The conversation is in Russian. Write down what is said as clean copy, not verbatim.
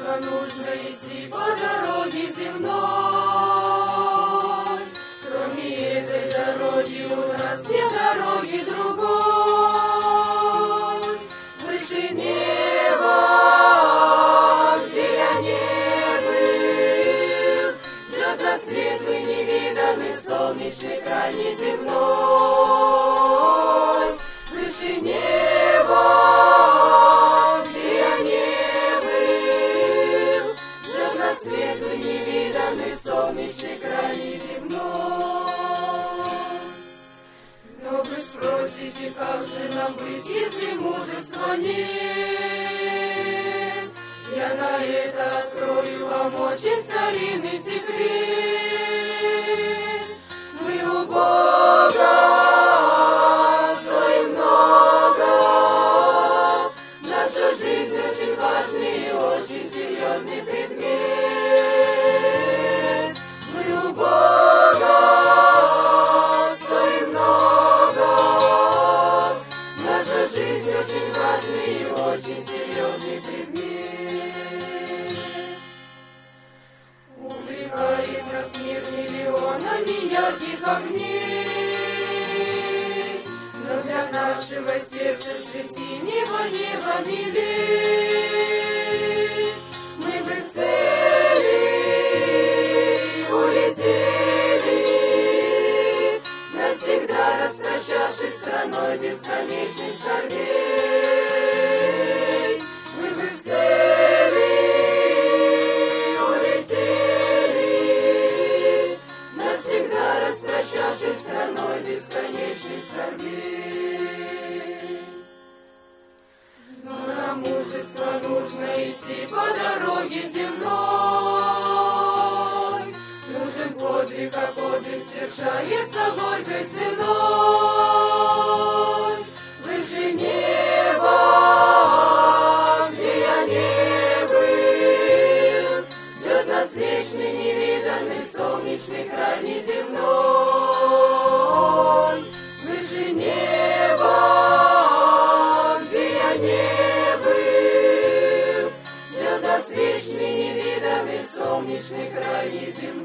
мужества нужно идти по дороге земной. Кроме этой дороги у нас нет дороги другой. Выше неба, где я не был, ждет нас светлый невиданный солнечный край неземной. Выше неба, где я не был, ждет нас светлый невиданный солнечный край неземной. Но вы спросите, как же нам быть, если мужества нет? Я на это открою вам очень старинный секрет. Мы у Бога стоим много, наша жизнь очень важный и очень серьезный предмет. Мы у Бога стоим много, наша жизнь очень важный и очень серьезный предмет. Увлекает нас мир миллионами ярких огней, но для нашего сердца цвет синего неба милей. Мы бы к цели улетели, навсегда распрощавшись с страной бесконечных скорбей. Мы бы к цели улетели, навсегда распрощавшись с страной бесконечных скорбей. Но нам мужество нужно идти по дороге земной. Нужен подвиг, а подвиг совершается горькой ценой. Выше неба, где я не был, ждет нас вечный невиданный солнечный край неземной. Выше неба, где я не был, ждет нас вечный невиданный солнечный край неземной.